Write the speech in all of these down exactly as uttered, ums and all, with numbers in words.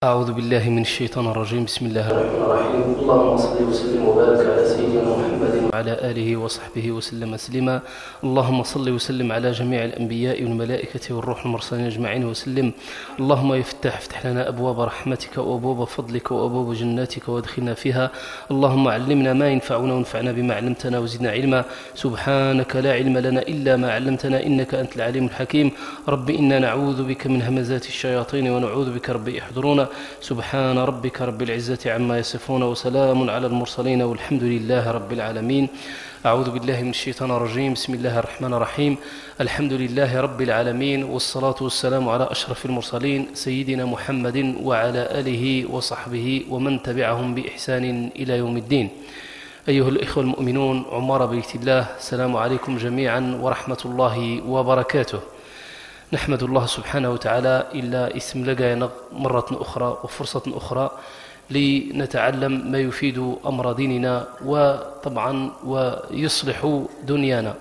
أعوذ بالله من الشيطان الرجيم. بسم الله الرحمن الرحيم. اللهم صل وسلم وبارك على سيدنا محمد وعلى آله وصحبه وسلم تسليما. اللهم صل وسلم على جميع الأنبياء والملائكة والروح المرسلين أجمعين وسلم. اللهم يا فتاح افتح لنا أبواب رحمتك وأبواب فضلك وأبواب جناتك وادخلنا فيها. اللهم علمنا ما ينفعنا وانفعنا بما علمتنا وزدنا علما. سبحانك لا علم لنا إلا ما علمتنا إنك أنت العليم الحكيم. رب إنا نعوذ بك من همزات الشياطين ونعوذ بك رب يحضرون. سبحان ربك رب العزة عما يصفون وسلام على المرسلين والحمد لله رب العالمين. أعوذ بالله من الشيطان الرجيم. بسم الله الرحمن الرحيم. الحمد لله رب العالمين، والصلاة والسلام على أشرف المرسلين سيدنا محمد وعلى آله وصحبه ومن تبعهم بإحسان إلى يوم الدين. أيها الإخوة المؤمنون عمار بيت الله، السلام عليكم جميعا ورحمة الله وبركاته. نحمد الله سبحانه وتعالى إلا اسم لقينا مرة أخرى وفرصة أخرى لنتعلم ما يفيد أمر ديننا وطبعا ويصلح دنيانا.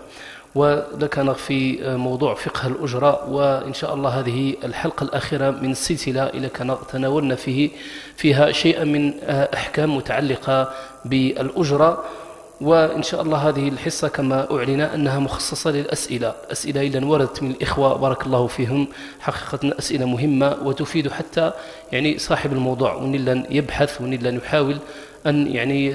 ولكن في موضوع فقه الأجرة، وإن شاء الله هذه الحلقة الأخيرة من السلسلة إلى كان تناولنا فيه فيها شيئا من أحكام متعلقة بالأجرة. وإن شاء الله هذه الحصة كما أعلن أنها مخصصة للأسئلة أسئلة إلا وردت من الإخوة بارك الله فيهم، حقيقة أسئلة مهمة وتفيد حتى يعني صاحب الموضوع، ونلا يبحث ونلا يحاول أن يعني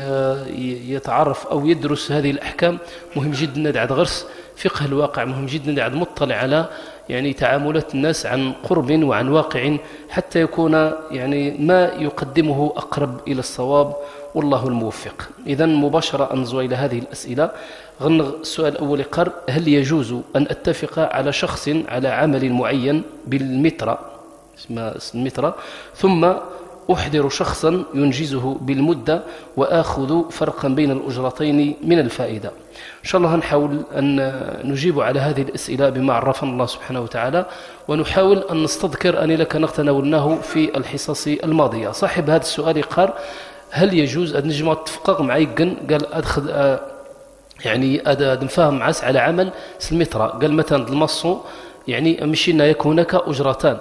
يتعرف أو يدرس هذه الأحكام. مهم جدا ندعد غرس فقه الواقع، مهم جدا ندعد مطلع على يعني تعاملات الناس عن قرب وعن واقع حتى يكون يعني ما يقدمه أقرب إلى الصواب، والله الموفق. إذن مباشرة أنزو إلى هذه الأسئلة. غنغ السؤال الأول قر: هل يجوز أن أتفق على شخص على عمل معين بالمترة اسمها المترة ثم أحضر شخصا ينجزه بالمدة وآخذ فرقا بين الأجرتين من الفائدة؟ إن شاء الله نحاول أن نجيب على هذه الأسئلة بما عرفنا الله سبحانه وتعالى، ونحاول أن نستذكر أن لك نتناولناه في الحصص الماضية. صاحب هذا السؤال قال: هل يجوز أن نجمع اتفقاق معي قال أدخل آه يعني أد نفهم عس على عمل سلمترا، قال مثلا المصو يعني مشينا يكون هناك أجرتان،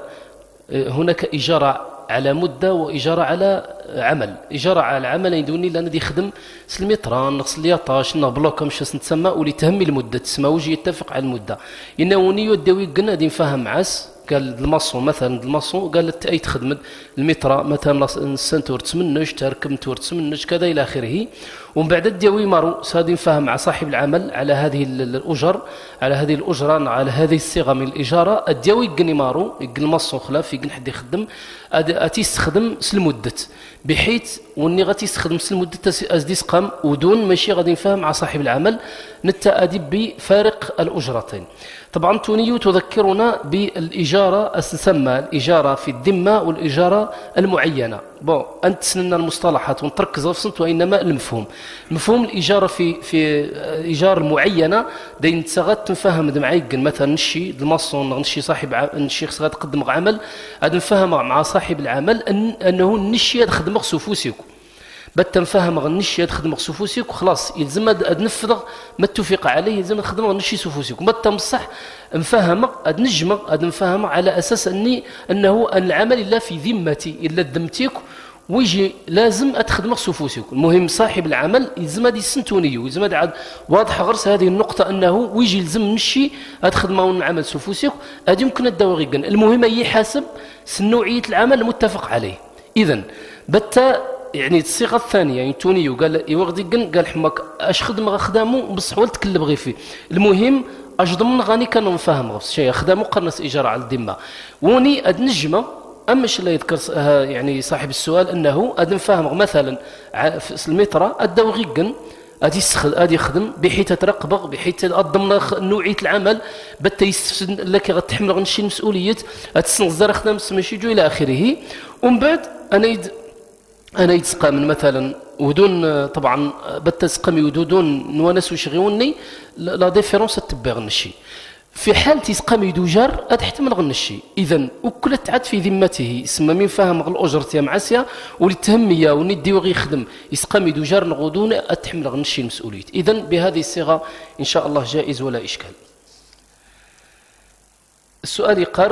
هناك إجارة على مدة وإجارة على عمل. إجارة على عمل يدوني لأن دي خدم سلمترا نقص ليطاش نبلوك مش نتسمى ولي تهمي المدة تسمى وجي يتفق على المدة إنه يودوي قلنا دي نفهم عس. قال المصو مثلا المصو قالت أي تخدم المترا مثلا السنتور تسمنش تركم تور تسمنش كذا إلى آخره. ومن بعد الديوي مارو سادي نفهم مع صاحب العمل على هذه الأجر على هذه الأجرة على هذه الصيغة من الإجارة. الديوي يقني مارو يقن المصو خلاف يقن حد يخدم أتي يستخدم سلمدة بحيث واني غادي يستخدم سلمدة أزدي سقام ودون ماشي غادي نفهم مع صاحب العمل نتا أدي بفارق الأجرتين. طبعا تونيو تذكرنا بالإجارة تسمى الإجارة في الذمة والإجارة المعينة. بون أنت سننا المصطلحات ونتركز في صنت وإنما المفهوم. مفهوم الإجارة في في الإجارة المعينة دين تسغت نفهم معيقن مثلا نشي المصون نشي صاحب نشي خص تقدم عمل هذا نفهم مع صاحب العمل أن أنه نشي يخدم سفوسيكو بات نفهم غنشي يخدم سفوسيكو خلاص يلزم نفذ ما اتفق عليه يلزم نخدم غنشي سفوسيكو بات مصح نفهم اد نجم اد نفهم على اساس اني انه أن العمل لا في ذمتي الا ذمتيك ويجي لازم اتخدم سفوسيكو. المهم صاحب العمل يلزم هذه السنتونيه يلزم عاد واضح غرس هذه النقطه انه ويجي يلزم نشي اتخدم ونعمل سفوسيكو هذه يمكن الدواغي. المهم يحاسب نوعيه العمل المتفق عليه. اذا بتا يعني الصيغه الثانيه يعني تونيو قال يوغدي قال حماك اش خدم غخدامو بصح ولا تكلب غير فيه. المهم اجضمن غاني كانوا نفهم غف شيء خدامو قرنس اجاره على الذمه وني اد نجمه. اما اللي يذكر يعني صاحب السؤال انه اد نفهم مثلا في المترا اداو غيقن ادي يسخد ادي يخدم بحيث ترقبغ بحيث ضمن نوعيه العمل بتا يستفسد لك غتحمل غنشي المسؤوليه تسنغزر خدام ماشي جو الى اخره. ومن بعد انا يد أنا يتسقى من مثلا ودون طبعا بتسقى ودون نوانس وشغيوني لا ديفيرونس تتبع غنشي في حال تسقى يدوجر أتحتمل غنشي. إذا وكل تعد في ذمته اسمه من فهم الأجر تاع معسيا والتهمية وندي وغي يخدم يسقى يدوجر نغودون أتحمل غنشي المسؤولية. إذا بهذه الصيغة إن شاء الله جائز ولا إشكال. السؤال يقر: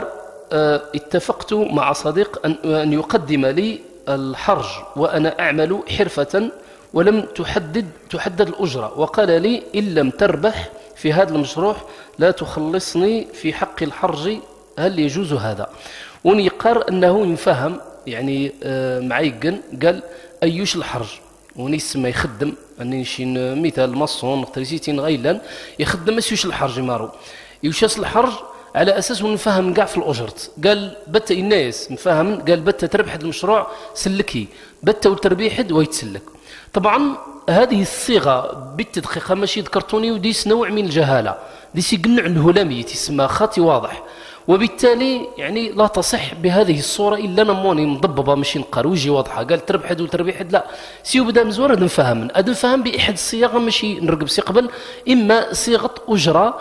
اتفقت مع صديق أن يقدم لي الحرج وأنا أعمل حرفة ولم تحدد تحدد الأجرة، وقال لي إن لم تربح في هذا المشروع لا تخلصني في حق الحرج، هل يجوز هذا؟ ونيقر أنه يفهم يعني معيقن قال أيوش الحرج ونيس ما يخدم أني شي مثال مصون تريزيتين غيلان يخدم أسيوش الحرج مارو يوشاس الحرج على أساس نفهم كاع في الأجرت. قال بتا الناس نفهم، قال بتا تربح المشروع سلكي بتا وتربيحد ويتسلك. طبعا هذه الصيغة بالتدقيق ماشي ذكرتوني وديس نوع من الجهالة، ديس يقنع الهلامي تسمى خطي واضح، وبالتالي يعني لا تصح بهذه الصورة إلا نموني مضببة ماشي نقروجي واضحة. قال تربحد وتربيحد لا سيو بدا مزور هذا نفهم هذا نفهم بأحد الصيغ ماشي نرقب سي قبل، إما صيغة أجرة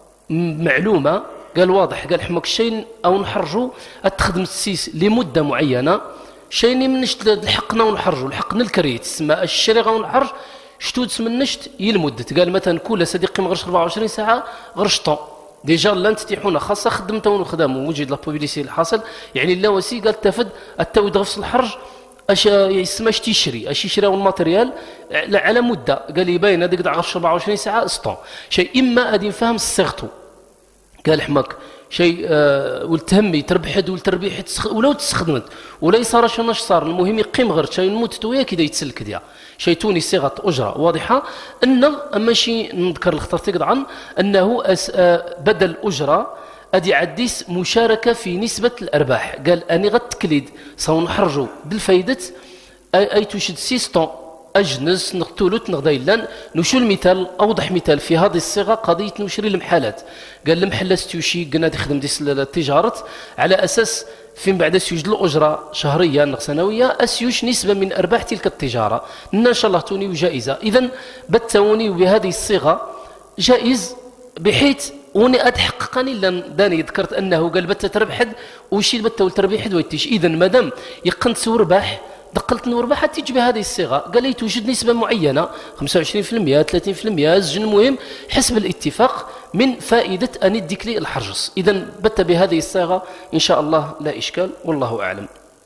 معلومة قال واضح، قال حماك الشيء أو نحرجوا تخدم السيس لمدة معينة شيء منشت لحقنا ونحرجوا لحقنا الكريت تسمى الشريغة ونحرج شتود منشت يلمدة. قال مثلا كل صديقي مغرش أربعة وعشرين ساعة غرشطو ديجا لان تتيحونا خاصة خدمته ونخدم ووجد لا بوبيليسي الحاصل يعني لا وسي قال تفد التاود غفص الحرج اش يسمى اش تيشري اش يشراو الماتريال على مدة. قال لي باين هذيك غرش أربعة وعشرين ساعة اسطون شيء إما غادي نفهم صيغته. قال حماك شيء آه والتهمي تربحد والتربيح ولو تستخدمت ولا يصار شناش صار المهم يقيم غير شيء نموت ويا كذا يتسلك ديا شيء توني صيغه اجره واضحه. ان ماشي نذكر اخترت قطعا انه آه بدل اجره ادي عديس مشاركه في نسبه الارباح. قال اني غتكليد صاو نحرجوا بالفايده اي تشد سيستون أجنس نقتلوت نغدايلان. نشو المثال أوضح مثال في هذه الصيغة قضية نشري المحلات. قال المحل ستيوشي قلنا يخدم ديس التجارة على أساس فين بعد سيوجد الأجرة شهرية نغ سنوية أسيوش نسبة من أرباح تلك التجارة إن شاء الله توني وجائزة. إذن بتوني بهذه الصيغة جائز بحيث وني أتحققني لأن داني ذكرت أنه قال بت تربحد وشي بت والتربيحد ويتيش. إذن مادام يقنت سورباح دقلت نوربح تيجي بهذه الصيغه. قال لي توجد نسبه معينه خمسة وعشرين بالمئة ثلاثين بالمئة زجن المهم حسب الاتفاق من فائده ان يديك لي الحرجس. اذا بت بهذه الصيغه ان شاء الله لا اشكال والله اعلم.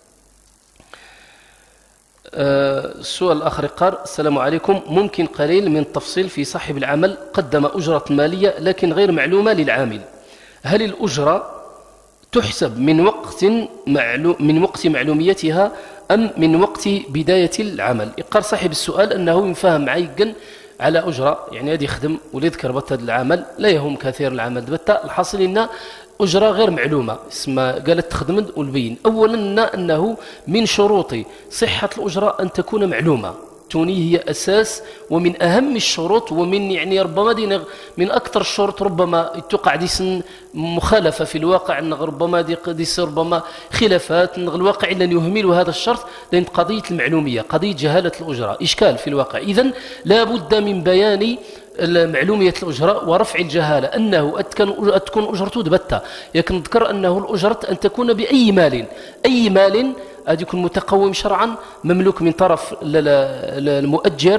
السؤال أه الاخر قال السلام عليكم، ممكن قليل من التفصيل في صاحب العمل قدم اجره ماليه لكن غير معلومه للعامل، هل الاجره تحسب من وقت معلوم من وقت معلوميتها أم من وقت بداية العمل؟ يقال صاحب السؤال أنه يفهم معيقا على أجرة يعني هذا يخدم ولي يذكر بتا العمل لا يهم كثير العمل بتا الحاصل أن أجرة غير معلومة اسمها قالت تخدم والبين. أولا أنه من شروط صحة الأجرة أن تكون معلومة توني هي أساس ومن أهم الشروط ومن يعني ربما دي من أكثر الشروط ربما تقع ديس مخالفة في الواقع ربما دي ديس ربما خلافات الواقع إلا يهمل هذا الشرط لأن قضية المعلومية قضية جهالة الأجرة إشكال في الواقع. إذن لا بد من بيان معلومية الأجرة ورفع الجهالة أنه تكون أجرته دبتة. لكن نذكر أنه الأجرة أن تكون بأي مال أي مال أن يكون متقوم شرعا مملوك من طرف المؤجر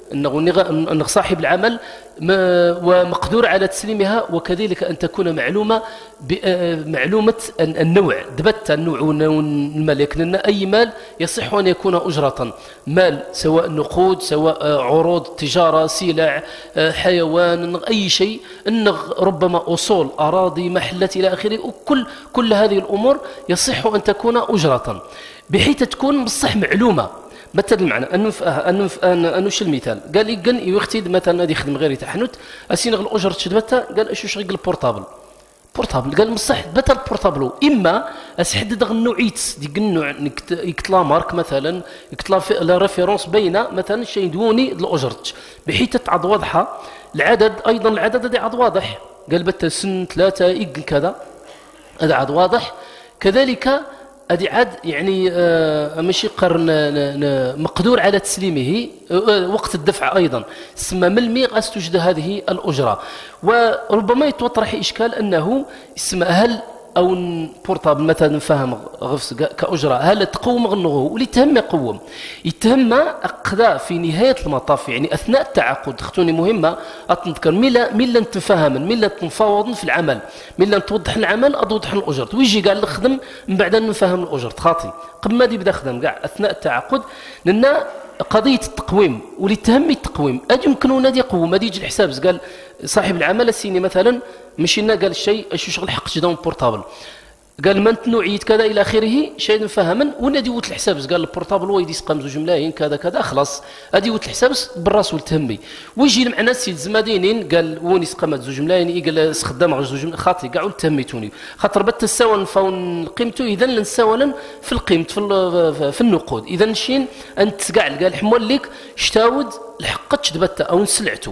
أن صاحب العمل ومقدور على تسليمها وكذلك أن تكون معلومة معلومة النوع دبت النوع المال. لكن أي مال يصح أن يكون أجرة مال سواء نقود سواء عروض تجارة سلع حيوان أي شيء أن ربما أصول أراضي محلات إلى آخره وكل كل هذه الأمور يصح أن تكون أجرة بحيث تكون بصح معلومة. مثل المعنى أنه أنه أنه شو المثال قال لي قال يختيد مثلا هذا يخدم غير تحنت أسينغ الأجر تشدبتها قال أشو شغل البورتابل بورتابل قال مصح بتا البورتابلو إما أسحدد النوعيت ديك النوع يكتلا مارك مثلا يكتلا لا ريفيرونس بين مثلا شيء دوني الأجرت بحيث تعض واضحة العدد أيضا العدد هذا عض واضح قال بتا سن ثلاثة إيج كذا هذا عض واضح كذلك أدي عاد يعني آه ماشي قرن مقدور على تسليمه آه وقت الدفع أيضا سما ملمي غاس توجد هذه الأجرة. وربما يتوطرح إشكال أنه اسم هل او بورطابل مثلا نفهم غفص كاجره هل تقوم غنغو ولي تهم يقوم يتهم اقدا في نهايه المطاف يعني اثناء التعاقد خطوني مهمه اتذكر ملا ملا نتفاهم ملا نتفاوض في العمل ملا توضح العمل اتوضح الاجر ويجي قال نخدم من بعد نفهم الاجر خاطي قبل ما يبدا خدم كاع اثناء التعاقد لان قضيه التقويم واللي تهم التقويم ادي يمكن نادي يقوم ما يجي الحساب قال صاحب العمل السيني مثلا مشينا قال الشيء اش شغل حق جدون بورطابل قال من نوعيه كذا الى اخره شيء نفهمن ونادي وت الحساب قال البورطابل ويدي سقام زوج ملايين كذا كذا خلاص ادي وت الحساب بالراس والتهمي ويجي معنا السيد زمادينين قال وني سقامت زوج ملايين قال خدام غير زوج خاطي كاع تهميتوني خاطر بت السوان فون قيمته اذا نساولا في القيمه في, في النقود اذا نشين انت كاع قال حمول لك شتاود لحقتش دبته او نسلعته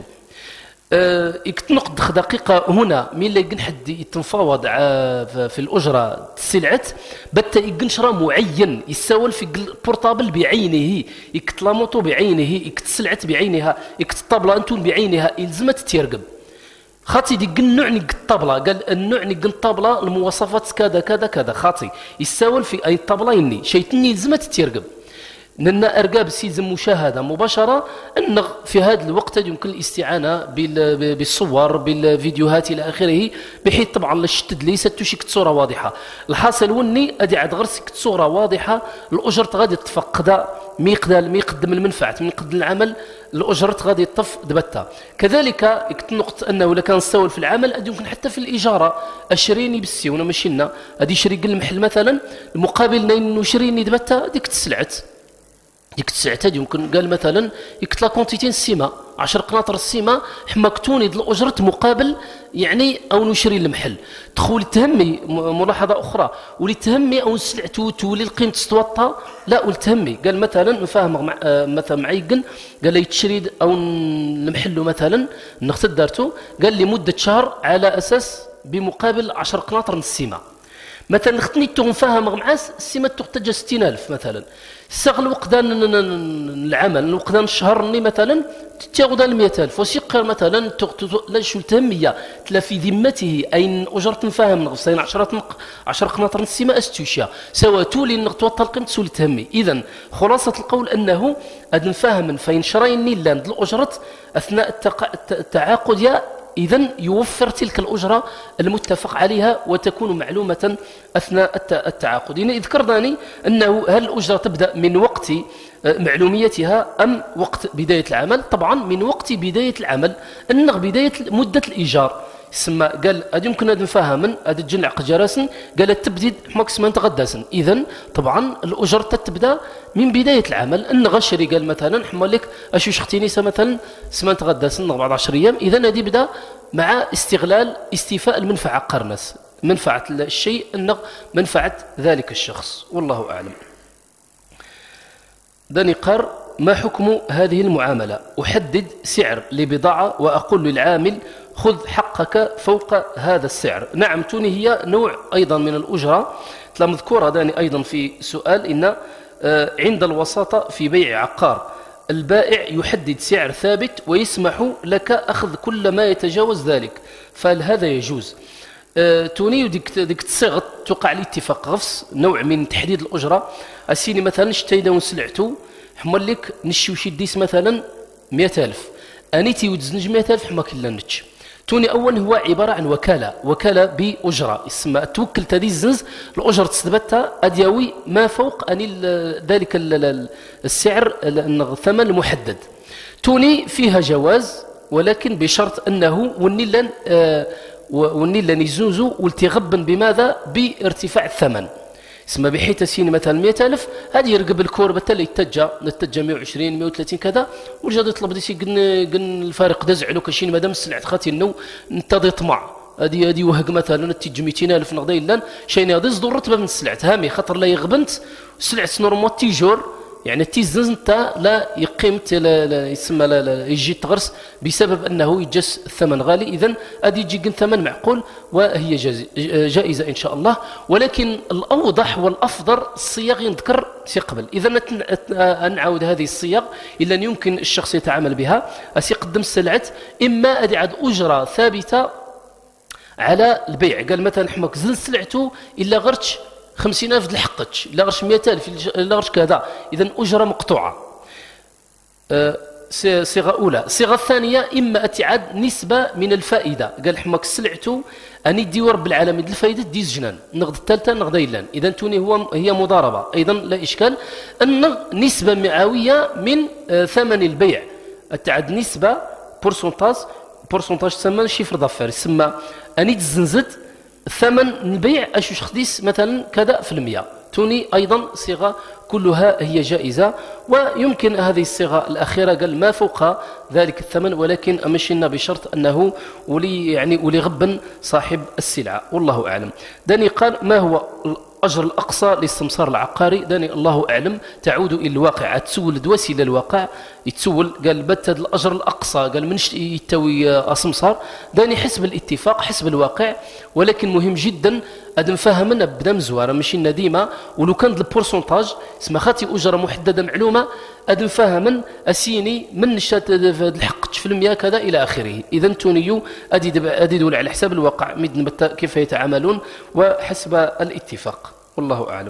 يكتنقد دقيقة هنا مين اللي يقن حد يتنفاوض في الأجرة السلعة بتا يقن شرا معين يساول في البورطابل بعينه يكتلاموتو بعينه يكتسلعة بعينها يكتطابلة أنتون بعينها يلزمت تيرقب خاطي دي قن نوع نق الطابلة قال النوع نق الطابلة المواصفات كذا كذا كذا خاطي يساول في أي طابلة يني شيتني يلزمت تيرقب لأن أرقاب السيد مشاهدة مباشرة أن في هذا الوقت يمكن الاستعانة بالصور بالفيديوهات إلى آخره بحيث طبعا الشتد ليست تشكل صورة واضحة الحاصل وني أدي عاد غرسك صورة واضحة الأجرة غادي تفقد ميقدال ميقدم المنفعة من قدم العمل الأجرة غادي يطف دبتها كذلك نقطة أنه لكان نستول في العمل أدي يمكن حتى في الإجارة أشريني بالسيونة ماشينا أدي شريك المحل مثلا المقابل نين نشريني دبتها ديك تسلعت ديك الساعه يمكن قال مثلا يكتلا كونتيتين السيما عشر قناطر السيما حماكتوني د الاجره مقابل يعني او نشري المحل تخول تهمي ملاحظه اخرى ولي تهمي او سلعتو تولي القيمه تستوطى لا ولتهمي قال مثلا نفهم مع مثلا معيقن قال لي تشري او المحل مثلا نخت دارتو قال لي مده شهر على اساس بمقابل عشر قناطر من السيما مثلا خطني تنفهم مع السيما تحتاج ستين ألف مثلا سغل وقدان العمل وقدان الشهر مثلا تاخذ مئة ألف وسيقر مثلا لا شو التهميه تلا في ذمته اين اجرت نفهم نغسين عشرة عشر قناطر السيما استوشيا سواء تولي نغتوطى القيمه تولي تهمي اذا خلاصه القول انه اد نفهم فين شراين لاند الاجره اثناء التعاقد يا إذن يوفر تلك الأجرة المتفق عليها وتكون معلومة أثناء التعاقد إن ذكرناني أنه هل الأجرة تبدأ من وقت معلوميتها أم وقت بداية العمل طبعا من وقت بداية العمل أنه بداية مدة الإيجار سما قال هذا يمكن أن نفهم هذا الجنع قجراسن قال التبديد ماكسيمم تغداسن إذن طبعا الأجرة تبدأ من بداية العمل أن غشري قال مثلا حمل لك أشو شختيني مثلا سمان تغداسن بعد عشر أيام إذن هذه بدأ مع استغلال استيفاء المنفعة قرنس منفعة الشيء أن منفعة ذلك الشخص والله أعلم. داني قار ما حكم هذه المعاملة؟ أحدد سعر لبضاعة وأقول للعامل خذ حقك فوق هذا السعر. نعم توني هي نوع أيضا من الأجرة مذكورة داني أيضا في سؤال إن عند الوساطة في بيع عقار البائع يحدد سعر ثابت ويسمح لك أخذ كل ما يتجاوز ذلك فهل هذا يجوز؟ توني ديك ديك الصيغه توقع الاتفاق غفص نوع من تحديد الاجره اسيني مثلا شتيدا وسلعتو حمل لك نشي وشي ديس مثلا مئة ألف انيتي ودزنج مئة ألف حما كلا نتش توني اول هو عباره عن وكاله وكاله باجره اسمها توكل تدي الزنز الاجره تثبتها ادياوي ما فوق اني ذلك السعر الثمن المحدد توني فيها جواز ولكن بشرط انه ونيلا آه ونيلا نيزوزو والتغبن بماذا؟ بارتفاع الثمن اسمها بحيث سين مثلا مئة ألف هذه يرقب الكور بتلا يتجا نتجا مئة وعشرين مئة وثلاثين كذا وجاد يطلب ديسي قن قن الفارق دزعلو كشين مادام السلعه خاطي انه انتظر طمع هذه هذه وهق مثلا نتج مئتين ألف نقدي لان شيء هذا يصدر رتبه من السلعه هامي خاطر لا يغبنت سلعه نورمال تيجور يعني تيزنز انت لا يقيمت لا يسمى لا, لا يجي تغرس بسبب انه يجس الثمن غالي اذا ادي يجي ثمن معقول وهي جائزه ان شاء الله ولكن الاوضح والافضل الصياغ يذكر سي قبل اذا نعاود هذه الصياغ الا ان يمكن الشخص يتعامل بها اسيقدم السلعه اما ادي عاد اجره ثابته على البيع. قال مثلا حماك زل سلعته إلا غرتش خمسين ألف لحقتش، إلا غرتش مئة ألف، إلا غرتش كذا، إذن أجرة مقطوعة. أه صيغة أولى. الصيغة الثانية إما اتعاد نسبة من الفائدة. قال حماك سلعته أني دي رب العالمين الفائدة دي زجنان نغد الثالثة نغد إيلان، إذا توني هو هي مضاربة أيضا لا إشكال. أن نسبة مئوية من آه ثمن البيع، اتعاد نسبة بورسونتاج، بورسونتاج تسمى شيفر دافير، يسمى أني تزنزد ثمن البيع أشوش خديس مثلا كذا في المية. توني أيضا صيغة كلها هي جائزة. ويمكن هذه الصيغة الأخيرة قال ما فوق ذلك الثمن، ولكن أمشينا بشرط أنه ولي يعني ولي غبا صاحب السلعة، والله أعلم. داني قال ما هو الأجر الأقصى للاستمصار العقاري؟ داني الله أعلم، تعود إلى الواقع، تسول دواسي إلى الواقع يتسول. قال بت الأجر الأقصى قال منش يتوي أسمصار، داني حسب الاتفاق حسب الواقع، ولكن مهم جدا أدم فهمنا بدا مزوارة ماشي نديمة. ولو كان البورسونتاج اسمها خاتي أجرة محددة معلومة أدم فهمن أسيني من شات الحق في المياه كذا إلى آخره. إذا تونيو أديد أديدون على حساب الواقع مدن كيف يتعاملون وحسب الاتفاق، والله أعلم.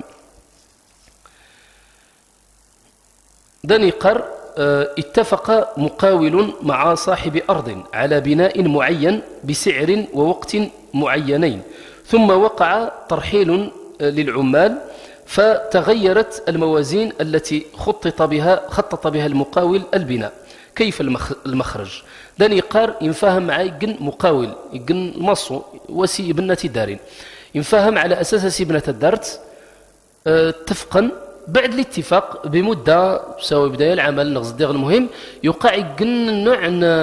داني قر اتفق مقاول مع صاحب أرض على بناء معين بسعر ووقت معينين، ثم وقع ترحيل للعمال فتغيرت الموازين التي خطط بها خطط بها المقاول البناء. كيف المخرج؟ داني قار ينفهم معي جن مقاول جن مصو وسي بنة دارين، ينفهم على أساس بنة الدارت اتفقا بعد الاتفاق بمدة سواء بداية العمل نغز الدغ المهم يوقع جن نوع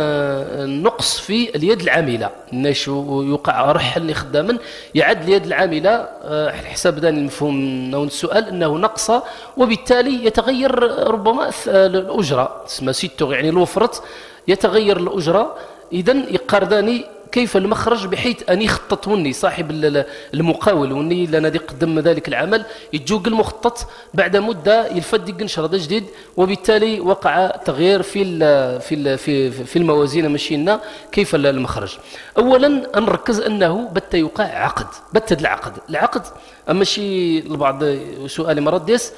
نقص في اليد العاملة، نشو يوقع رحل خداما يعد اليد العاملة على حساب داني المفهوم نون السؤال أنه نقص، وبالتالي يتغير ربما الأجرة اسمها سيتو يعني الوفرت يتغير الأجرة. إذن يقارداني كيف المخرج بحيث أن يخطط وني صاحب المقاول وني لنا دي قدم ذلك العمل يتجوق المخطط بعد مدة يلفد ينشر هذا جديد، وبالتالي وقع تغيير في ال في ال في في الموازين مشينا. كيف المخرج؟ أولا نركز أنه بت يوقع عقد، بت العقد العقد أما شي البعض سؤالي مرد يس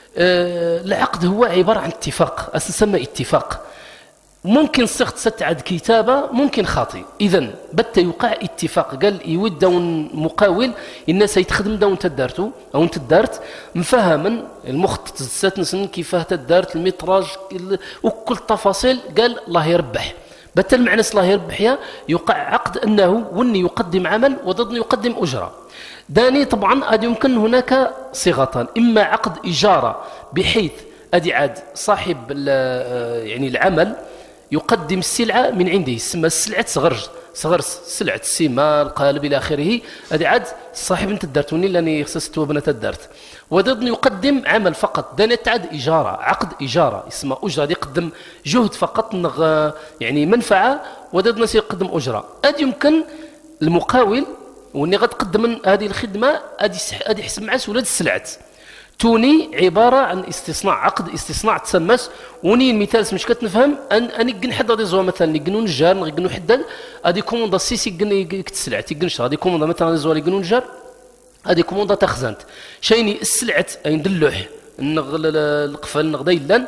أه العقد هو عبارة عن اتفاق، أسمى اتفاق، ممكن صيغة ستعد كتابة ممكن خاطئ. إذن بت يوقع اتفاق قال يود دون مقاول الناس يتخدم دون تدارتو أو تدارت مفهما المخطط ستنسن كيفاه تدارت المتراج وكل التفاصيل قال الله يربح. بت المعنى الله يربح يا يوقع عقد أنه وني يقدم عمل وضدني يقدم أجرة. داني طبعا أدي يمكن هناك صيغتان، إما عقد إجارة بحيث أدي عاد صاحب يعني العمل يقدم السلعة من عنده، يسمى السلعة صغرج صغر سلعة السيما القالب إلى آخره، هذه عاد صاحب انت الدارتوني لاني خصص توبنا الدارت، وضد يقدم عمل فقط داني تعد إجارة عقد إجارة يسمى أجرة يقدم جهد فقط نغ يعني منفعة، وضد ناس يقدم أجرة. هذا يمكن المقاول وني غاد قدم هذه الخدمة هذه هذه حسب مع سولاد السلعة توني عبارة عن استصناع عقد استصناع تسمس وني المثال مش كتنفهم ان اني كن حد غادي زوا مثلا يقنو نجار نقنو حداد غادي كوموندا السيسي يقن يكتسلع تيقنش غادي كوموندا مثلا زوا يقنو نجار هذه كوموندا تخزنت شيني السلعة عند اللوح القفل نغدا يلان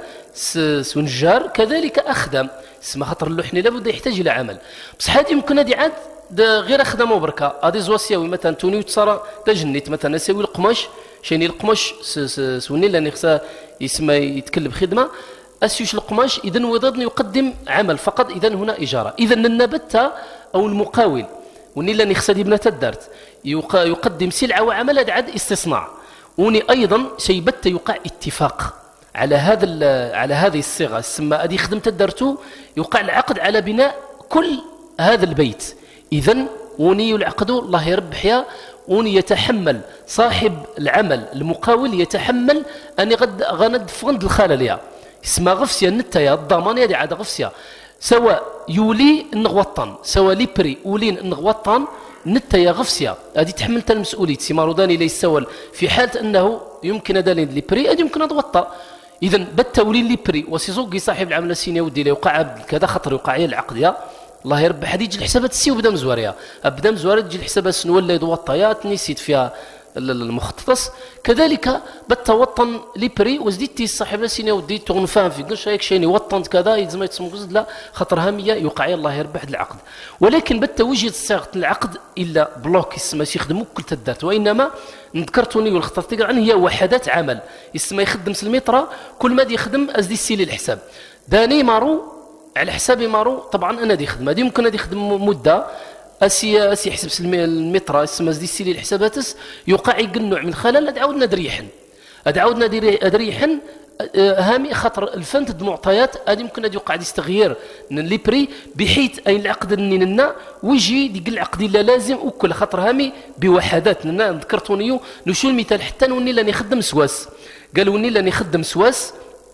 سونجار كذلك اخدم اسمها خاطر اللوحني لابد يحتاج الى عمل بصح هذه يمكن هذه عاد غير خدمه بركه هذه زوا سياوي مثلا توني وتصرا تجنيت مثلا يساوي القماش شيني القماش سوني لاني خصها يسمى يتكلم خدمه اسيوش القماش اذا وضدني يقدم عمل فقط اذا هنا اجاره اذا النبته او المقاول وني لاني خصها بنات الدارت يقدم سلعه وعمل هذا عاد استصناع وني ايضا شي بت يوقع اتفاق على هذا على هذه الصيغه تسمى هذه خدمه الدارتو يوقع العقد على بناء كل هذا البيت اذا وني العقد الله يربح يا وني يتحمل صاحب العمل المقاول يتحمل أن غد غند فغند الخلل يا اسمها غفسيا نتا يا الضمان يدي عاد غفسيا سواء يولي نغوطن سواء ليبري ولين نغوطن نتا يا غفسيا هذه تحملت المسؤولية سي ماروداني ليس سوال في حالة أنه يمكن دالين ليبري هذه يمكن نغوطا إذا بالتولي ليبري وسيزوقي صاحب العمل السيني ودي لا يوقع كذا خطر يوقع العقد يا الله يربح هذه تجي الحسابات السي وبدا مزواريها بدا مزواري تجي الحسابات سنولد وطيات نسيت فيها المخطط كذلك بالتوطن لي بري وزدتي الصاحب سيني ودي تغنفان في قلش هيك شيني وطن كذا يلزم يتسمى لا خطر هاميه يوقع الله يربح العقد ولكن بالتوجيه صياغه العقد الا بلوك يسمى يخدموا كل تدارت وانما ذكرتوني والخطط عنه هي وحدات عمل يسمى يخدم المترا كل ما يخدم ازدي السيلي الحساب داني مارو على حساب مارو طبعا انا دي خدمه دي ممكن ادي يخدم مده اسي اسي يحسب المترا يسمى زدي السيلي الحساباتس يوقع يقنع من خلال ادعودنا دريحن ادعودنا دريحن هامي خاطر الفنت المعطيات هذه ممكن يوقع يستغير لي بري بحيث اي العقد نيننا ويجي ديك العقد لا لازم وكل خاطر هامي بوحدات لنا ذكرتونيو نشو المثال حتى نوني لاني خدم سواس قالوا ني لاني خدم سواس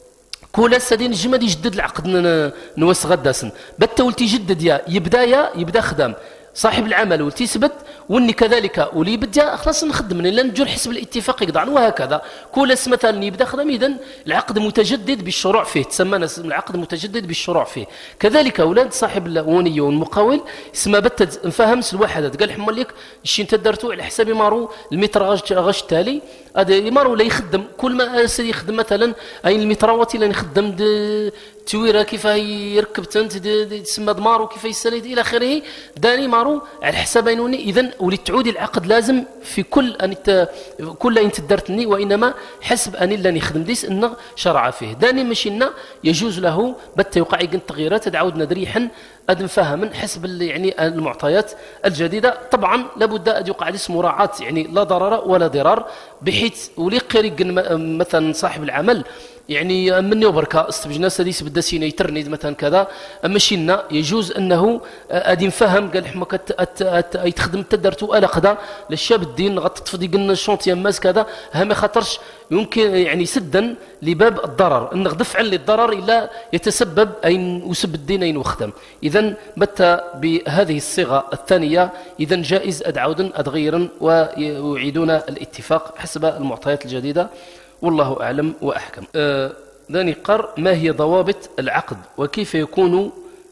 كل سدين الجمال يجدد العقد نواس غداسن بتا ولتي يجدد يا يبدا يا يبدا خدام صاحب العمل ولتي يثبت واني كذلك ولي بدا خلاص نخدم لان نجور حسب الاتفاق يقطع وهكذا كل مثلا يبدا خدام اذا العقد متجدد بالشروع فيه تسمى العقد متجدد بالشروع فيه كذلك اولاد صاحب الوني والمقاول اسمه بت نفهمس الوحدات قال حمل لك الشي انت درتو على حساب مارو المتر غاش غاش تالي هذا مارو لا يخدم كل ما يخدم مثلا اي المتروات اللي نخدم تويره كيف يركب تنت تسمى دمارو كيف يسالي الى اخره داني مارو على حساب نوني اذا ولي تعودي العقد لازم في كل ان كل انت درتني وانما حسب ان اللي نخدم ديس انه شرع فيه داني مشينا يجوز له بت يوقع التغييرات تعودنا دريحا ادم فهم حسب يعني المعطيات الجديده طبعا لابد ان يوقع ديس مراعاه يعني لا ضرر ولا ضرار بحيث ولي قريق مثلا صاحب العمل يعني مني وبركه استبجنا سديس بدا سينا يترنيد مثلا كذا مشينا يجوز انه ادي نفهم قال حمك يتخدم تدرتو الا قدا للشاب الدين غتطفدي قلنا الشونتي ماس كذا ها ما خاطرش يمكن يعني سدا لباب الضرر ان دفعا للضرر الا يتسبب اين وسب الدين اين وخدم اذا متى بهذه الصيغه الثانيه اذا جائز ادعودا ادغيرا ويعيدون الاتفاق حسب المعطيات الجديده والله أعلم وأحكم. ذاني آه قر ما هي ضوابط العقد وكيف يكون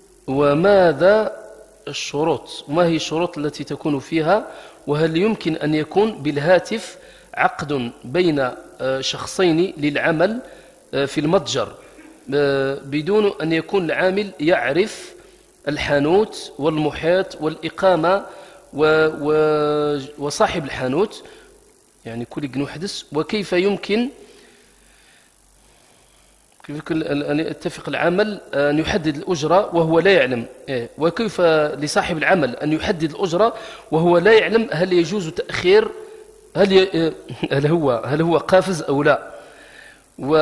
وماذا الشروط وما هي الشروط التي تكون فيها وهل يمكن أن يكون بالهاتف عقد بين آه شخصين للعمل آه في المتجر آه بدون أن يكون العامل يعرف الحانوت والمحيط والإقامة و و وصاحب الحانوت يعني كل جنو حدث وكيف يمكن كيف يمكن أن يتفق العمل أن يحدد الأجرة وهو لا يعلم وكيف لصاحب العمل أن يحدد الأجرة وهو لا يعلم هل يجوز تأخير هل ي... هل هو هل هو قافز أو لا و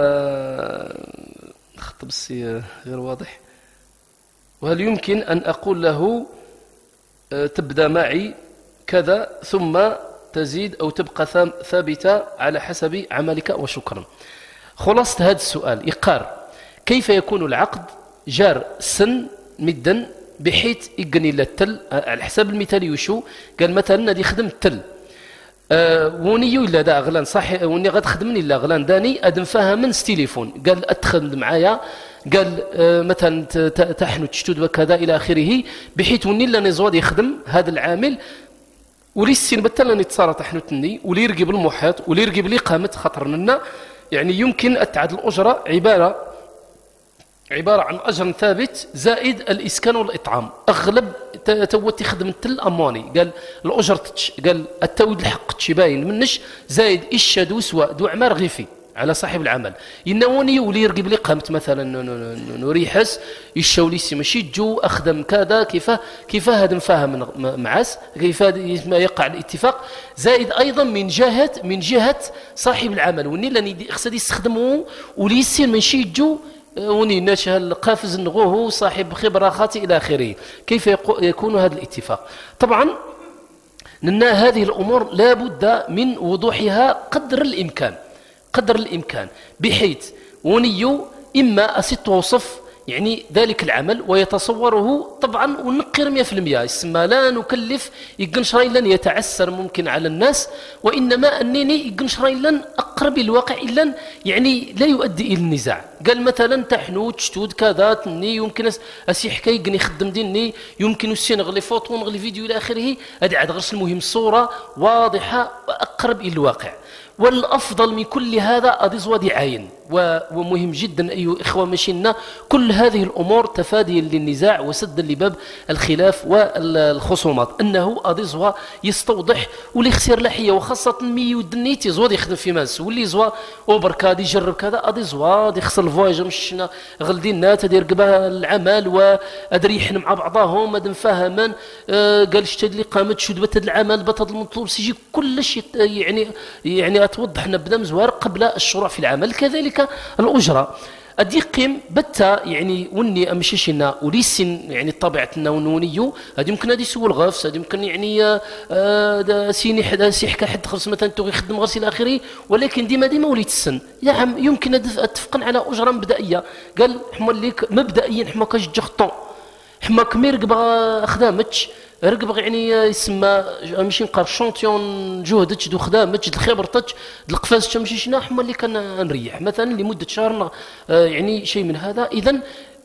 خطب السي غير واضح وهل يمكن أن أقول له تبدأ معي كذا ثم تزيد أو تبقى ثابتة على حسب عملك وشكرا. خلاصة هذا السؤال إقار كيف يكون العقد جار سن مدا بحيث يقني للتل على حساب المثال يشو قال مثلا دي خدم التل أه ونيو إلا دا أغلان صح وني غاد خدمني إلا أغلان داني أدم فاهم تليفون قال أتخدم معايا قال أه مثلا تحنو تشتود وكذا إلى آخره بحيث وني إلا نزواد يخدم هذا العامل ولي السين بتلا نتصارى تحنوتني ولي يرقب المحيط ولي يرقب لي قامت خطر لنا يعني يمكن أتعد الأجرة عبارة عبارة عن أجر ثابت زائد الإسكان والإطعام أغلب توتي خدمة الأمواني قال الأجر تتش قال التويد الحق تشباين منش زائد إيش دو سواء دو عمار غيفي على صاحب العمل ينوني ولي يرقب لي قامت مثلا نريحس يشاولي سي ماشي جو أخدم كذا كيف كيف هذا نفهم معاس كيف يقع الاتفاق زائد أيضا من جهة من جهة صاحب العمل وني لاني خصدي يستخدموه ولي يصير ماشي جو وني ناشه القافز نغوه صاحب خبرة خاطئ إلى آخره كيف يكون هذا الاتفاق طبعا لأن هذه الأمور لا بد من وضوحها قدر الإمكان قدر الإمكان بحيث ونيو إما أسي توصف يعني ذلك العمل ويتصوره طبعا ونقر مئة في المئة، يسمى لا نكلف يقنشرين لن يتعسر ممكن على الناس، وإنما أنني يقنشرين لن أقرب الواقع إلا يعني لا يؤدي إلى النزاع. قال مثلا تحنو تشتود كذا تني يمكن أسي حكاية يقني يخدم ديني يمكن السين نغلي فوتو نغلي فيديو إلى آخره، هذه عاد غرس المهم صورة واضحة وأقرب إلى الواقع. والأفضل من كل هذا أضيزوا دعاين، ومهم جدا أيها الإخوة مشينا كل هذه الأمور تفاديا للنزاع وسدا لباب الخلاف والخصومات، أنه أضيزوا يستوضح واللي خسر لحية وخاصة مي ودنيتي زواد يخدم في ماس واللي زوا وبركاد يجرب كذا أضيزوا يخسر الفوايج مشينا غلدينا تدير قبا العمل وأدري يحن مع بعضهم أدم فاهما آه قال اشتد لي قامت شد بتد العمل بتد المطلوب سيجي كلش يعني يعني توضح نبدا مزوار قبل الشروع في العمل. كذلك الأجرة أديقيم بتا يعني وني أمشيشنا وليسن يعني طبيعتنا ونونيو هذه يمكن هذه سوى الغفص هذه يمكن يعني آه سيني حدا سيحكى حد خلص مثلا تو يخدم غسيل آخره، ولكن ديما ديما وليت السن يا عم يمكن أتفقن على أجرة مبدئية. قال حما ليك مبدئيا حما كاش جختون حما كمير قبا خدامتش رقب يعني يسمى ماشي نقار شونتيون جهدك دو خدامك دو خبرتك دو القفاز تمشي شنا حما اللي كان نريح مثلا لمده شهر يعني شيء من هذا. اذا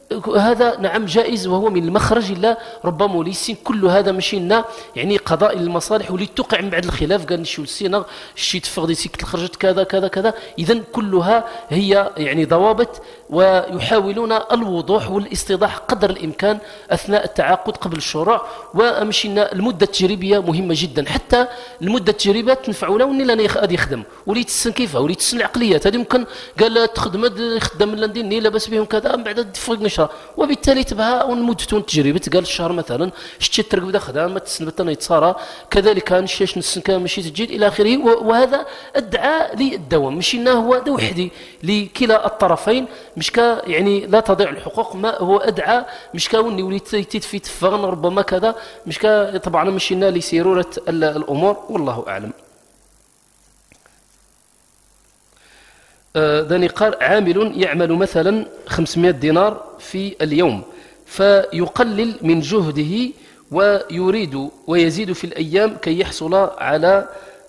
هذا نعم جائز وهو من المخرج الا ربما ليسين كل هذا ماشي لنا يعني قضاء المصالح واللي توقع من بعد الخلاف قال نشوف السينا شي تفقدي سيكت خرجت كذا كذا كذا. اذا كلها هي يعني ضوابط ويحاولون الوضوح والاستيضاح قدر الامكان اثناء التعاقد قبل الشروع. ومشينا المده التجريبيه مهمه جدا، حتى المده التجريبيه تنفعوا له وني لاني غادي يخدم وليت السن كيفها وليت السن العقليات هذه ممكن قال تخدم خدام لندني لاباس بهم كذا من بعد تفرق نشر، وبالتالي تبها ونمدتون التجربه قال الشهر مثلا شتي ترقب بدا خدام تسنبت انا يتصارى كذلك نشيش نسن كان ماشي تجيد الى اخره. وهذا ادعى للدوام مشينا هو ده وحدي لكلا الطرفين مش كا يعني لا تضيع الحقوق، ما هو ادعى مش كوني وليت في تفغن ربما كذا مش كا طبعا مشينا لسيروره الامور والله اعلم. داني قال عامل يعمل مثلا خمسمائة دينار في اليوم فيقلل من جهده ويريد ويزيد في الأيام كي يحصل على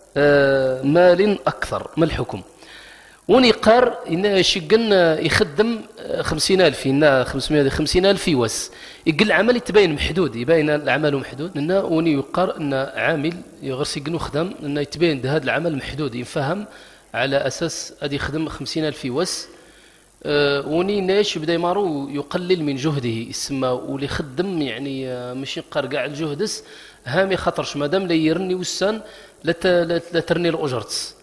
مال أكثر، ما الحكم؟ ونقار إن شقن يخدم خمسين ألف إن خمسمائة خمسين ألف يوس يقل العمل يتبين محدود يبين العمل محدود إن وني يقار إن عامل يغرس يقنو خدم إن يتبين هذا العمل محدود يفهم على أساس أدي يخدم خمسين ألف يوس أه وني ناش بدا يمارو يقلل من جهده يسمى ولي خدم يعني أه ماشي يقار كاع الجهدس هامي خطرش مادام لا يرني وسان لا ترني الأجرتس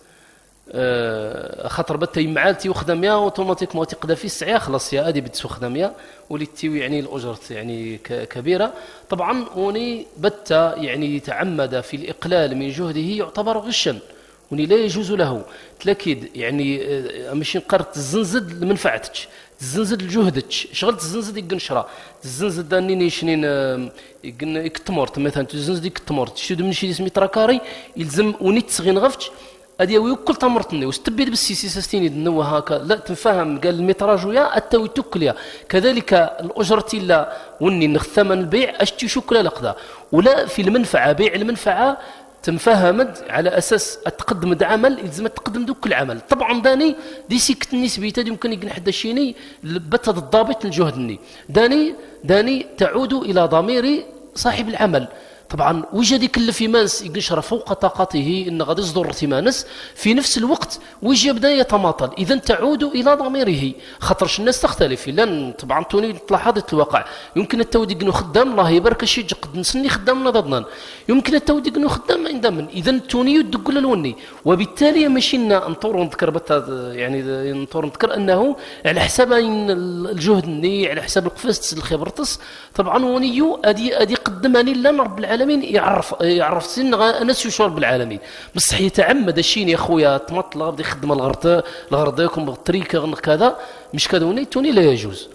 أه خاطر بتا يمعالتي وخدم يا اوتوماتيكمون تقدا في السعيه خلاص يا ادي بتسو خدم يا وليتي يعني الاجرت يعني كبيره. طبعا وني بتا يعني يتعمد في الاقلال من جهده يعتبر غشا وني لا يجوز له تلاكيد يعني ماشي نقر تزنزد لمنفعتك تزنزد لجهدك شغل تزنزد يقنشرا تزنزد داني شنين يكتمرت مثلا تزنزد يكتمرت شدو من شي سميت راكاري يلزم وني تسغين غفتش هذه وكل تمرتني واستبيد بالسيسي سستيني دنوا هكا لا تنفهم قال المتراج ويا التوي توكليا كذلك الاجره لا وني نخثمن البيع اشتي شكله لقدا ولا في المنفعه بيع المنفعه تنفهمد على اساس تقدم عمل يلزم تقدم دوك العمل. طبعا داني دي سيكت النسبيه يمكن يقن حدا شيني بتد الضابط الجهدني داني داني تعود الى ضمير صاحب العمل. طبعا وجد يكلف مانس يقشر فوق طاقته ان غادي يصدر ثمانس في نفس الوقت وجه بدا يتماطل اذا تعود الى ضميره خاطرش الناس تختلف لان طبعا توني تلاحظت الواقع يمكن التوديق انه خدام الله يبارك شي قد نسني خدام نضضنا يمكن التوديق انه خدام ما عندنا اذا توني يدق للوني وبالتالي مشينا نطور نذكر يعني نطور نذكر انه على حساب الجهد الني على حساب القفاز الخبرتس طبعا ونيو ادي ادي قدمني لنا رب العالمين يعرف يعرف سن ناس يشور بالعالمين بصح يتعمد الشين يا خويا تمطل غادي يخدم الغرض الغرض يكون بالطريقه كذا مش كذا وني توني لا يجوز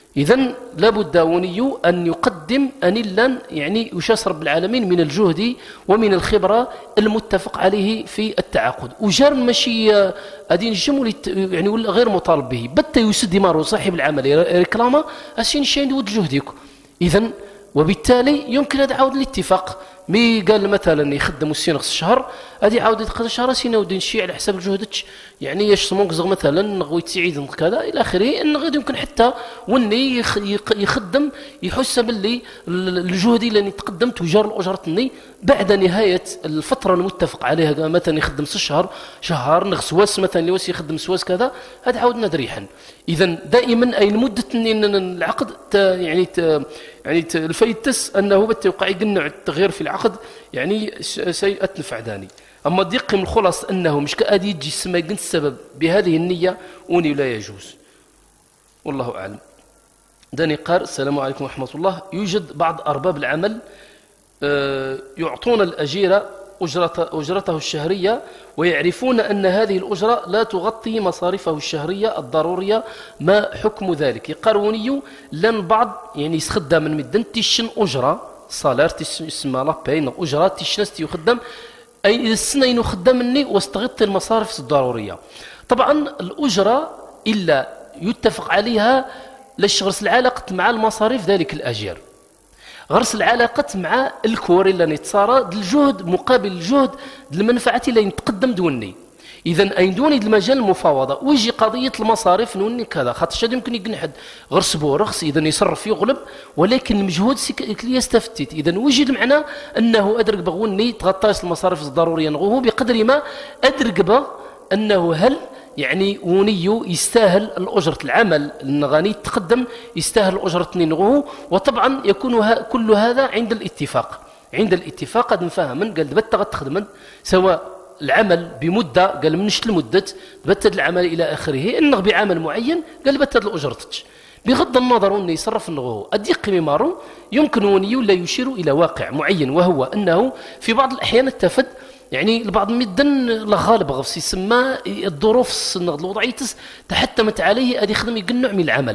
إذن لابد وني أن يقدم أنلا يعني يشاس رب العالمين من الجهد ومن الخبرة المتفق عليه في التعاقد. وجار ماشي أدين جمول يعني غير مطالب به بتا يسد مارو صاحب العمل ريكلاما أسين شين ود جهدك. إذن وبالتالي يمكن هذا عود الاتفاق مي قال مثلا يخدم السين خص الشهر هذه عاود يدخل شهر سين ودين شي على حساب جهدك يعني يش سمونك مثلا نغوي تسعيد كذا الى اخره ان غادي يمكن حتى وني يخدم يحس باللي الجهد اللي انا تقدمت وجار الاجرتني بعد نهايه الفتره المتفق عليها مثلا يخدم ست شهر شهر نغس واس مثلا اللي واس يخدم سواس كذا هذا عاودنا دريحا. اذا دائما اي مده العقد يعني يعني الفيتس انه بتوقع يقنع التغيير في العقد يعني سيأتنفع داني. أما دقي من الخلاص أنه مش كأدي يجي السماء قنت السبب بهذه النية أوني لا يجوز والله أعلم. داني قال السلام عليكم ورحمة الله. يوجد بعض أرباب العمل يعطون الأجير أجرة أجرته الشهرية ويعرفون أن هذه الأجرة لا تغطي مصاريفه الشهرية الضرورية، ما حكم ذلك؟ يقاروني لن بعض يعني يخدم من مدن تشن أجرة صالير تسمى لا بين أجرة تشنست يخدم أي السنة يخدم مني واستغطي المصاريف الضرورية. طبعا الأجرة إلا يتفق عليها للشغرس العلاقة مع المصاريف ذلك الأجير غرس العلاقة مع الكور اللي نتصارى الجهد مقابل الجهد المنفعة اللي نتقدم دوني. إذا أين دوني المجال المفاوضة ويجي قضية المصاريف نوني كذا خاطر شاد يمكن يقنحد غير سبوع رخص إذا يصرف يغلب ولكن المجهود سيكلي يستفتت. إذا وجد المعنى أنه أدرك بغوني تغطاش المصاريف الضرورية نغوه بقدر ما أدرك بغ أنه هل يعني ونيو يستاهل الأجرة العمل النغاني تقدم يستاهل الأجرة نغوه. وطبعا يكون كل هذا عند الاتفاق عند الاتفاق قد نفهم قال دبت تخدم سواء العمل بمدة قال منش المدة بتد العمل إلى آخره إنه بعمل معين قال بتد الأجرتك بغض النظر أنه يصرف النغوه أديق ممارو يمكن ونيو لا يشير إلى واقع معين وهو أنه في بعض الأحيان التفد يعني البعض مدن لا غالب غفص يسمى الظروف الوضعية تحتمت عليه أن يخدم يقنع من العمل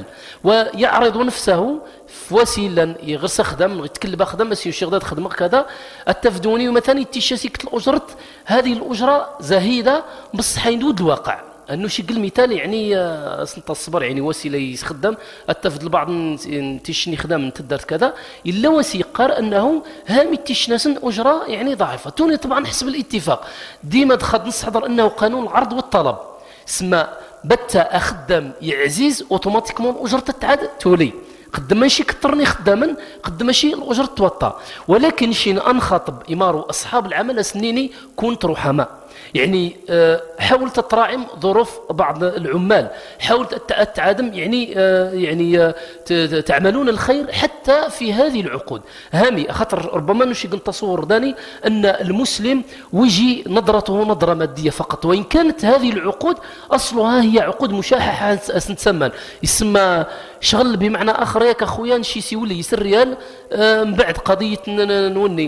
ويعرض نفسه في وسيلة يغرس خدم يتكلم خدم بس يشغل خدمة كذا التفدوني ومثلا يتشاسيك الأجرة هذه الأجرة زهيدة بصح يدود الواقع انه شي قل مثال يعني سنت الصبر يعني وسيله يخدم التفد البعض تيشني خدام تدرت كذا الا وسيقر انه هامي تيشناسن اجره يعني ضعيفه توني طبعا حسب الاتفاق ديما دخل نستحضر انه قانون العرض والطلب سما بتا اخدم يعزيز اوتوماتيكمون اجره تعاد تولي قد ماشي كثرني خداما قد ماشي الاجره توطى ولكن شي انخاطب امارو اصحاب العمل سنيني كنت رحماء يعني حاولت تراعم ظروف بعض العمال حاولت تعادم يعني يعني تعملون الخير حتى في هذه العقود هامي خاطر ربما نشي نتصور داني ان المسلم ويجي نظرته نظره ماديه فقط وان كانت هذه العقود اصلها هي عقود مشاححه تسمى يسمى شغل بمعنى اخر ياك اخويا نشي سيولي يسر ريال من بعد قضيه نوني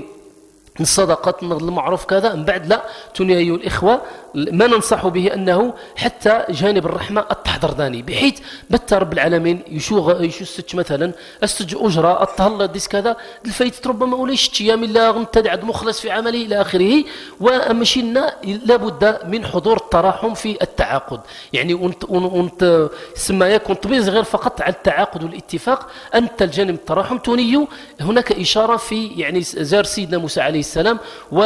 الصدقات المعروف كذا من بعد لا توني أيها الإخوة ما ننصح به أنه حتى جانب الرحمة التحضر داني بحيث بتا رب العالمين يشوغ يشوستش مثلا استج أجرة التهلا ديس كذا الفايت ربما وليش تيام إلا غنتدعد مخلص في عمله إلى آخره ومشينا لابد من حضور التراحم في التعاقد يعني وانت وانت سما يكون طبيز غير فقط على التعاقد والاتفاق أنت الجانب التراحم تونيو هناك إشارة في يعني زار سيدنا موسى عليه السلام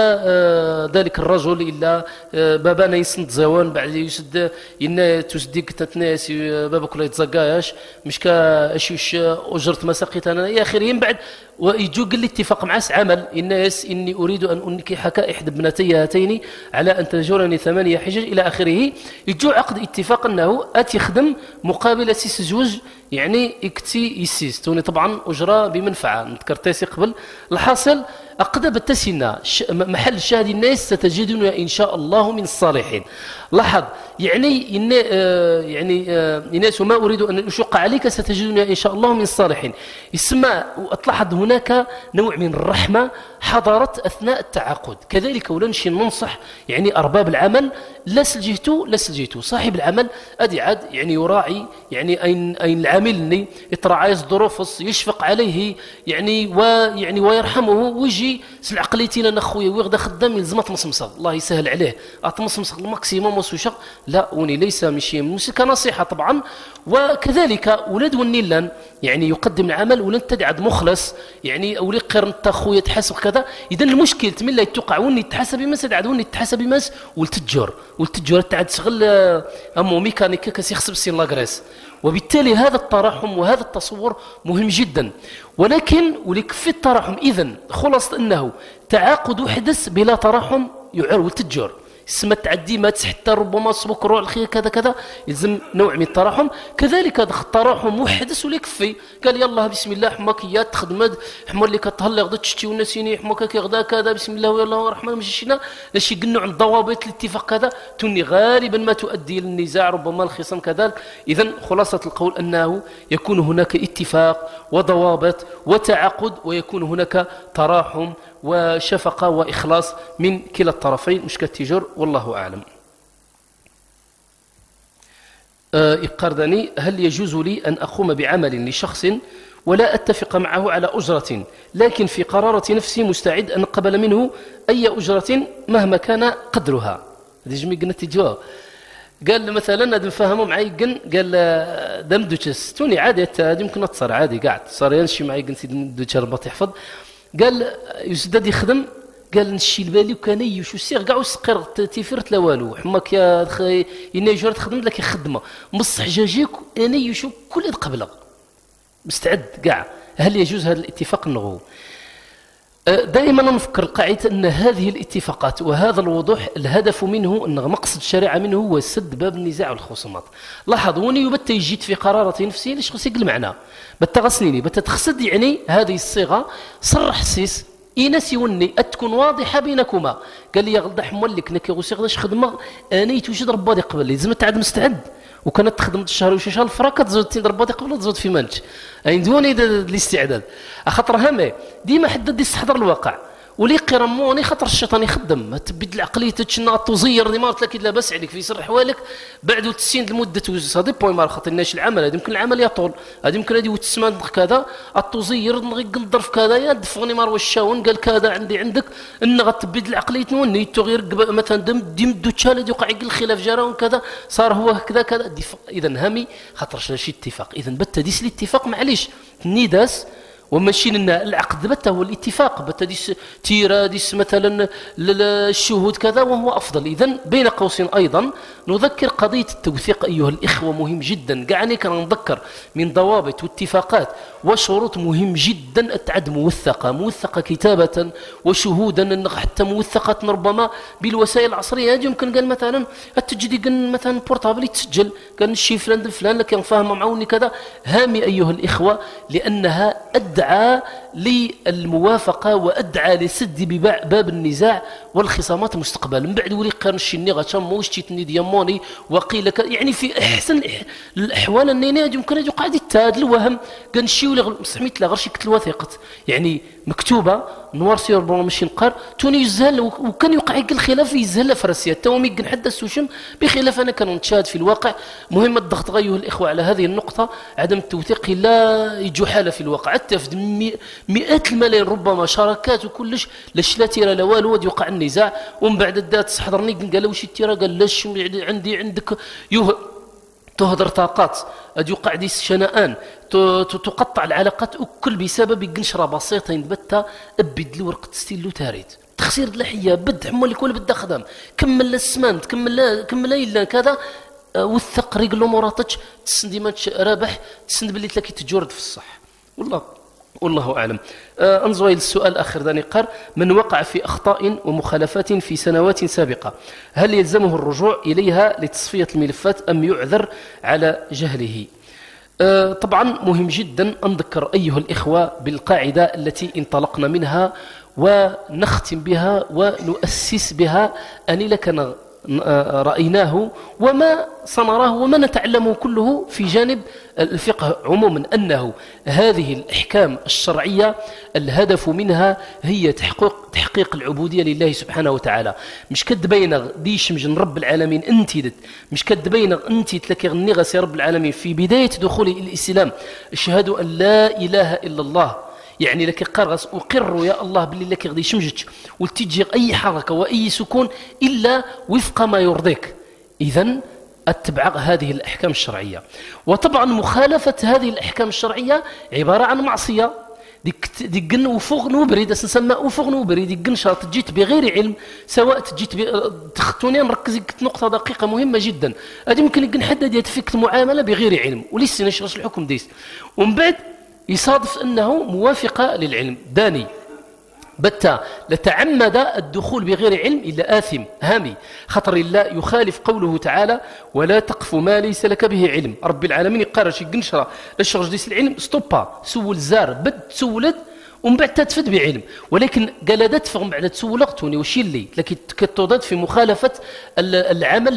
وذلك الرجل إلا بابانا يسند زوان بعد يسد إن تسديك تتناس بابك لا يتزقاش مش كاشوش أجرت مساقيت أنا يا أخي بعد ويجو قال لي اتفاق مع عمل الناس إني أريد أن أنكحك إحدى ابنتي هاتين على أن تجورني ثمانية حجج إلى آخره يجو عقد اتفاق أنه أتي خدم مقابل سيس زوج يعني اكتي يسيس توني طبعا أجرة بمنفعة نذكرتاسي قبل الحاصل أقدب التسنة محل الشاهد الناس ستجدون إن شاء الله من الصالحين لاحظ يعني إن آه يعني آه الناس وما أريد أن أشق عليك ستجدون إن شاء الله من الصالحين اسمع تلاحظ هناك نوع من الرحمة حضرت أثناء التعاقد. كذلك ولا نمشي ننصح يعني أرباب العمل لا سلجيتو لا سلجيتو صاحب العمل أدي عاد يعني يراعي يعني أين أين العامل اللي يتراعى ظروفه يشفق عليه يعني ويعني ويرحمه ويجي العقليتين أنا خويا ويغدا خدام يلزم تمصمصه الله يسهل عليه أتمصمص الماكسيموم وسوشق لا وني ليس مشي مش كنصيحة طبعا. وكذلك ولاد والنيلان يعني يقدم العمل ولن تدعد مخلص يعني أولي قرن خويا تحاسب كذا. إذا المشكل تمن لا يتوقع وني تحاسب بماس تدعد وني تحاسب بماس والتجار والتجار تعد شغل أمو ميكانيكا كسي يخصب سين لاغريس. وبالتالي هذا التراحم وهذا التصور مهم جدا. ولكن ولكفي التراحم إذن خلاص أنه تعاقد حدث بلا تراحم يعر والتجار اسم تعدي ما حتى ربما صبك روح الخير كذا كذا يلزم نوع من التراحم. كذلك التراحم محدث وليكفي قال يلا بسم الله حماكيات تخدمد حمر اللي كتهلا غدا تشتي ونسيني حماك كي غدا كذا بسم الله ويلا الرحمن مشينا لاش يقنوا عند ضوابط الاتفاق كذا تني غالبا ما تؤدي للنزاع ربما الخصام كذلك. اذا خلاصه القول انه يكون هناك اتفاق وضوابط وتعاقد ويكون هناك تراحم وشفقة وإخلاص من كلا الطرفين مش كالتجار والله أعلم. إقاردني هل يجوز لي أن أقوم بعمل لشخص ولا أتفق معه على أجرة لكن في قرارة نفسي مستعد أن أقبل منه أي أجرة مهما كان قدرها. هذه جميع قلنا الجواب قال مثلا هذا نفهمه معي قن قال دمدوتش توني عادي هذه ممكن تصير عادي قاعد صار ينشي معي قن سيد دمدوتش ربط يحفظ قال يزداد يخدم قال نشي البالي وكان يشو سير كاع وسقر تيفرت لا والو حماك يا خي ينجر تخدم لك خدمه مصح جاجيك انا يشو كل قبله مستعد كاع. هل يجوز هذا الاتفاق النغو؟ دائما نفكر قاعده ان هذه الاتفاقات وهذا الوضوح الهدف منه ان مقصد الشريعه منه هو سد باب النزاع والخصومات. لاحظوني وبت يجيت في قرارة نفسي ليش خصك المعنى بتغسنيني بتتخسد يعني هذه الصيغه صرح سيس إنسي وني أتكون واضحة بينكما. قال لي يغلط حمولك نكي غوسي غداش خدمة أني توجد ربادي قبل لازم تعد مستعد وكانت تخدم الشهر وشي شهر الفراكة تزود تين ربادي قبل تزود في منج أين دوني الاستعداد أخطر همه ديما حد دي استحضر الواقع ولي قرموني خطر الشيطان يخدم تبدل العقليه تشنا تزير ديما قلت لك لا باس عليك في سر حوالك بعد تسين لمده هذه بوين ما خاطرناش العمل هذا يمكن العمل يطول هذا يمكن هذه وتسمان كذا التزير نقدر في كذا يا دفغني مار والشاون قال كذا عندي عندك ان غتبدل العقليه نوني تغير مثلا دم ديم دو تشالد يوقع الخلاف جرى كذا صار هو كذا كذا اذا هامي خاطرش شي اتفاق اذا بت ديس الاتفاق معليش نيداس وماشي لنا العقد بتا هو الاتفاق بتا ديس تيرا ديس مثلا الشهود كذا وهو افضل. اذا بين قوسين ايضا نذكر قضيه التوثيق ايها الاخوه مهم جدا كاعني كان نذكر من ضوابط واتفاقات وشروط مهم جدا التعد موثقه موثقه كتابه وشهودا حتى موثقه ربما بالوسائل العصريه هذه يمكن قال مثلا التجدي قال مثلا بورتابل يتسجل قال الشي فلان فلان لك فاهم معوني كذا هامي ايها الاخوه لانها أدعى للموافقة وأدعى لسد باب النزاع والخصامات مستقبلا. من بعد ولي قرن الشني غتشم وشتيتني دياموني وقيل يعني في أحسن الأحوال أنني يمكن أن يقعد التاد الوهم كان شي ولا سميت لا غير شي كتل وثيقة يعني مكتوبة نوار سير ربما ماشي نقار توني يزهل وكان يوقع الخلاف يزهل فرسيا تومي كنحدث وشم بخلاف أنا كان نتشاهد في الواقع. مهم الضغط غيوه الإخوة على هذه النقطة عدم التوثيق لا يجو حالة في الواقع حتى في مئات الملايين ربما شراكات وكلش لاش لا تيرا لا والو يوقع النزاع ومن بعد الدات تحضرني قال واش التيرا قال لاش عندي عندك يوه تهدر طاقات ادي يوقع دي شنآن تقطع العلاقات وكل بسبب قنشره بسيطه ينبتها ابد لي ورقه ستيلو تاريد تخسير اللحيه بد حمل لك ولا بد خدام كمل السمان كمل كمل الا كذا وثق رجل مراتش تسند ما رابح تسند باللي تلاقي تجرد في الصح والله والله اعلم. آه انظر الى السؤال الاخر داني قال من وقع في اخطاء ومخالفات في سنوات سابقه هل يلزمه الرجوع اليها لتصفيه الملفات ام يعذر على جهله؟ آه طبعا مهم جدا ان نذكر ايها الاخوه بالقاعده التي انطلقنا منها ونختم بها ونؤسس بها اني لك رأيناه وما سنراه وما نتعلمه كله في جانب الفقه عموما، أنه هذه الأحكام الشرعية الهدف منها هي تحقيق, تحقيق العبودية لله سبحانه وتعالى. مش كتبين ديش مجن رب العالمين أنت دت مش كتبين أنت تلك غنغس يا رب العالمين في بداية دخول الإسلام أشهد أن لا إله إلا الله، يعني لك قرغس أقر يا الله باللي لك غدي شمجتش وتجي أي حركة وأي سكون إلا وفق ما يرضيك. إذن اتبع هذه الأحكام الشرعية. وطبعا مخالفة هذه الأحكام الشرعية عبارة عن معصية. ديك ديك وفوق نوبريد اسمى وفوق نوبريد ديك نشاط جيت بغير علم، سواء جيت تخطوني نركز نقطة دقيقة مهمة جدا. هذه ممكن يكون حد يتفك المعاملة بغير علم ولسه نشرش الحكم ديس، ومن بعد يصادف أنه موافقة للعلم داني بتا لتعمد الدخول بغير علم إلا آثم هامي، خطر الله يخالف قوله تعالى ولا تقف ما ليس لك به علم. رب العالمين يقرر شي قنشرة للشغل ديس العلم ستوبا سول زار بد تسولد ومن بعد تتفد بعلم، ولكن قالدت فهم بعد تسولقتوني وشي اللي لكن كتوضد في مخالفة العمل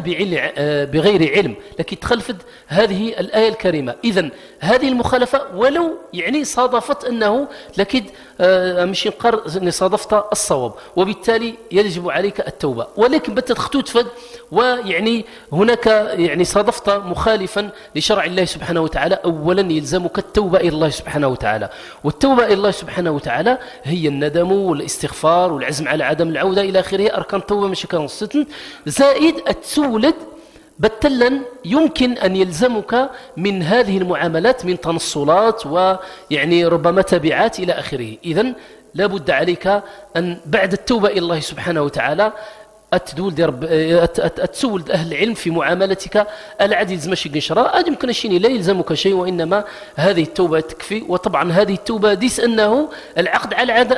بغير علم، لكن تخلفت هذه الآية الكريمة. إذن هذه المخالفة ولو يعني صادفت أنه لكن مش ينقر صادفت الصواب، وبالتالي يجب عليك التوبة. ولكن بت تختوتفد ويعني هناك يعني صادفت مخالفا لشرع الله سبحانه وتعالى، أولا يلزمك التوبة إلى الله سبحانه وتعالى، والتوبة إلى الله سبحانه وتعالى هي الندم والاستغفار والعزم على عدم العودة إلى آخره. أركان التوبة مش كان ستن زائد التولد بتلا يمكن أن يلزمك من هذه المعاملات من تنصلات ويعني ربما تبعات إلى آخره. إذن لا بد عليك أن بعد التوبة إلى الله سبحانه وتعالى أتدول دي رب أتسول أهل العلم في معاملتك. العاد يلزمش قنشرة هذا يمكن شيء لا يلزمك شيء، وإنما هذه التوبة تكفي. وطبعا هذه التوبة ديس أنه العقد على عد...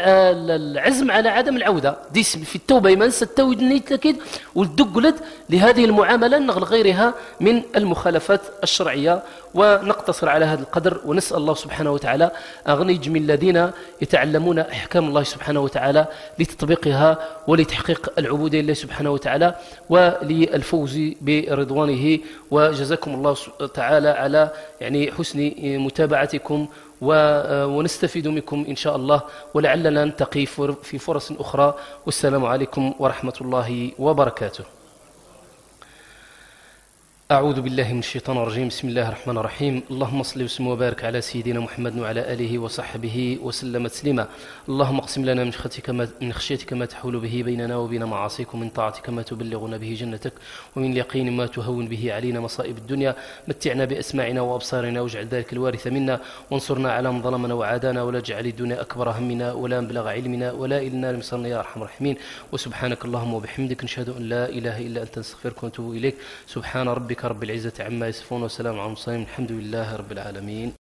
العزم على عدم العودة ديس في التوبة يمنس التوبة نيت أكيد والدقلد لهذه المعاملة نغل غيرها من المخالفات الشرعية. ونقتصر على هذا القدر، ونسأل الله سبحانه وتعالى أن يجمل الذين يتعلمون أحكام الله سبحانه وتعالى لتطبيقها ولتحقيق العبودية لله سبحانه وتعالى وللفوز برضوانه. وجزاكم الله تعالى على يعني حسن متابعتكم، ونستفيد منكم إن شاء الله، ولعلنا نلتقي في فرص أخرى. والسلام عليكم ورحمة الله وبركاته. أعوذ بالله من الشيطان الرجيم. بسم الله الرحمن الرحيم. اللهم صل وسلم وبارك على سيدنا محمد وعلى آله وصحبه وسلم تسليما. اللهم اقسم لنا من خشيتك ما, من خشيتك ما تحول به بيننا وبين معاصيك، ومن طاعتك ما تبلغنا به جنتك، ومن اليقين ما تهون به علينا مصائب الدنيا. متعنا بأسماعنا وأبصارنا واجعل ذلك الوارث منا، وانصرنا على من ظلمنا وعادانا، ولا تجعل الدنيا أكبر همنا ولا مبلغ علمنا ولا إلى النار مصيرنا يا أرحم الراحمين. وسبحانك اللهم وبحمدك نشهد أن لا إله إلا أنت نستغفرك ونتوب إليك. سبحان ربك رب العزة عما يصفون وسلام على المرسلين الحمد لله رب العالمين.